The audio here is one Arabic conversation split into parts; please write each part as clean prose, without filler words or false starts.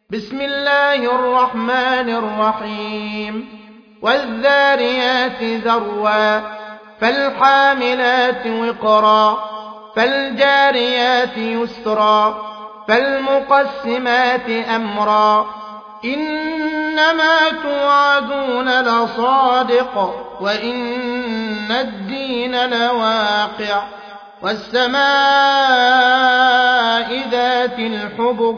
بسم الله الرحمن الرحيم والذاريات ذروا فالحاملات وقرا فالجاريات يسرا فالمقسمات أمرا إنما توعدون لصادق وإن الدين لواقع والسماء ذات الحبك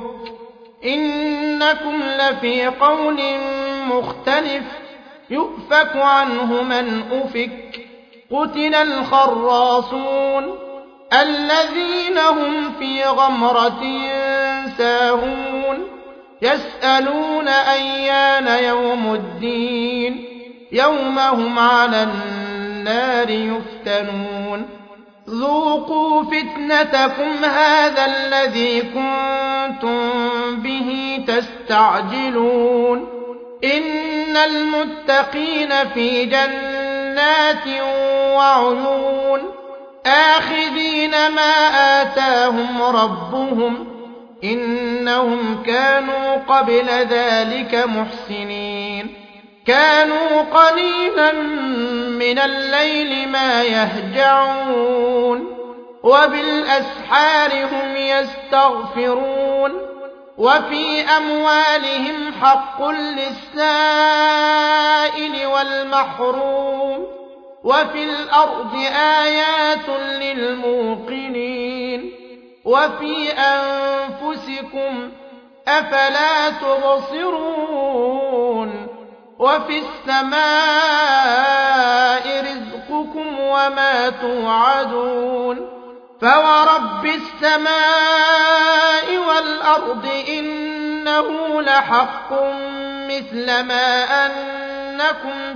إنكم لفي قول مختلف يؤفك عنه من أفك قتل الخراصون الذين هم في غمرة ساهون يسألون أيان يوم الدين يوم هم على النار يفتنون ذوقوا فتنتكم هذا الذي كنتم به تستعجلون إن المتقين في جنات وعيون آخذين ما آتاهم ربهم إنهم كانوا قبل ذلك محسنين كانوا قليلا من الليل ما يهجعون وبالأسحار هم يستغفرون وفي أموالهم حق للسائل والمحروم وفي الأرض آيات للموقنين وفي أنفسكم أفلا تبصرون وفي السماء رزقكم وما توعدون فورب السماء والأرض إنه لحق مثل ما أنكم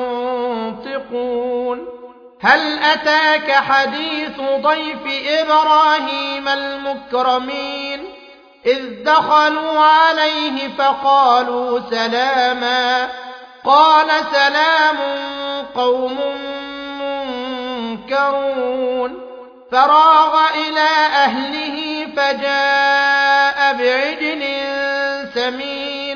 تنطقون هل أتاك حديث ضيف إبراهيم المكرمين إذ دخلوا عليه فقالوا سلاما قال سلام قوم منكرون فراغ إلى أهله فجاء بعجل سمين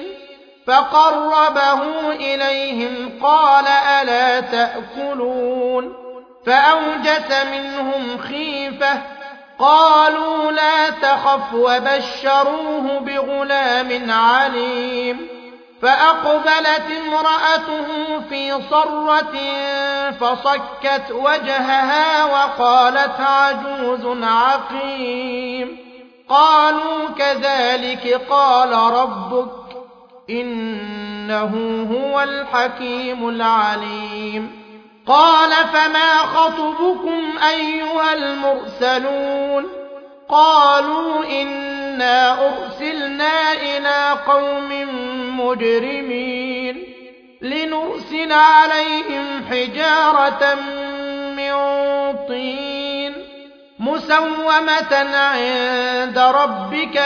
فقربه إليهم قال ألا تأكلون فأوجس منهم خيفة قالوا لا تخف وبشروه بغلام عليم فأقبلت امرأته في صرة فصكت وجهها وقالت عجوز عقيم قالوا كذلك قال ربك إنه هو الحكيم العليم قال فما خطبكم أيها المرسلون قالوا إنا أرسلنا إلى قوم مجرمين لنرسل عليهم حجارة من طين مسومة عند ربك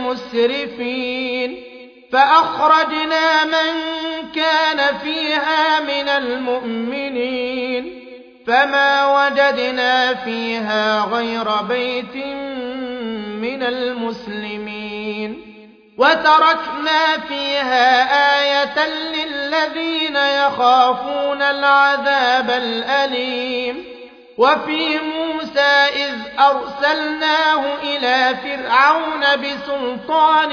للمسرفين فأخرجنا من كان فيها من المؤمنين فما وجدنا فيها غير بيت من المسلمين وتركنا فيها آية للذين يخافون العذاب الأليم وفي موسى إذ أرسلناه إلى فرعون بسلطان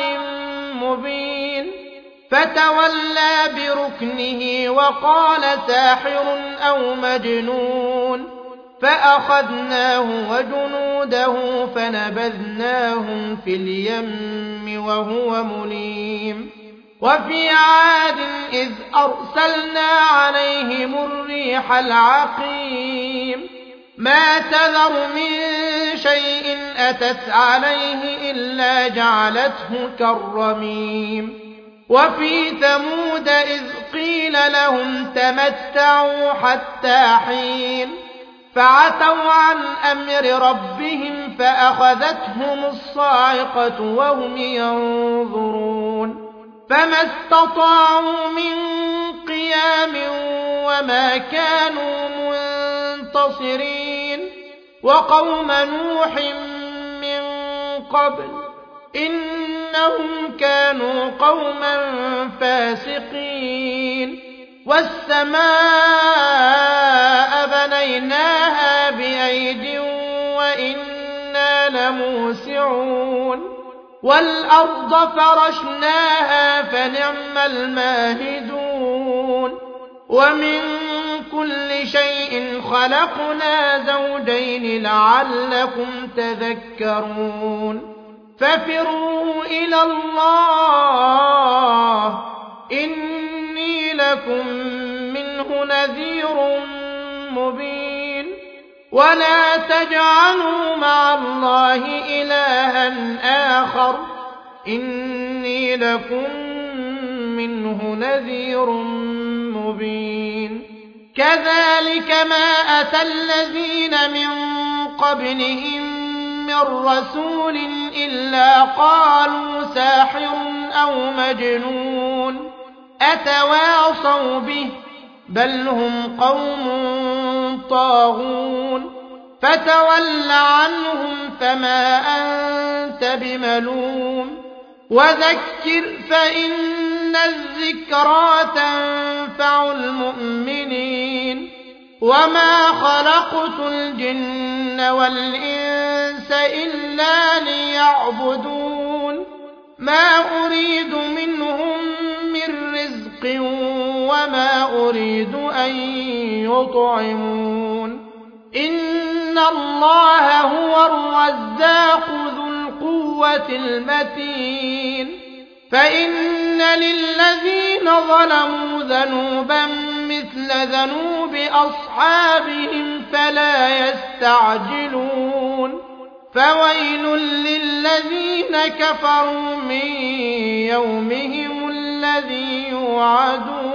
مبين فتولى بركنه وقال ساحر أو مجنون فأخذناه وجنوده فنبذناهم في اليم وهو مليم وفي عاد إذ أرسلنا عليهم الريح العقيم ما تذر من شيء أتت عليه إلا جعلته كالرميم وفي ثمود إذ قيل لهم تمتعوا حتى حين فعتوا عن أمر ربهم فأخذتهم الصاعقة وهم ينظرون فما استطاعوا من قيام وما كانوا منتصرين وقوم نوح من قبل إنهم كانوا قوما فاسقين والسماء بنيناها بأيد وإنا لموسعون والأرض فرشناها فنعم الماهدون ومن كل شيء خلقنا زوجين لعلكم تذكرون ففروا إلى الله إني لكم منه نذير مبين ولا تجعلوا مع الله إلها آخر إني لكم منه نذير مبين كذلك ما أتى الذين من قبلهم من رسول إلا قالوا ساحر أو مجنون أتواصوا به بل هم قوم طاغون فتول عنهم فما أنت بملوم وذكر فإن الذكرى تنفع المؤمنين وما خلقت الجن والإنس إلا ليعبدون ما أريد منهم من رزق وما أريد أن يطعمون إن الله هو الرزاق ذو القوة المتين فإن للذين ظلموا ذنوبا مثل ذنوب أصحابهم فلا يستعجلون فويل للذين كفروا من يومهم الذي يوعدون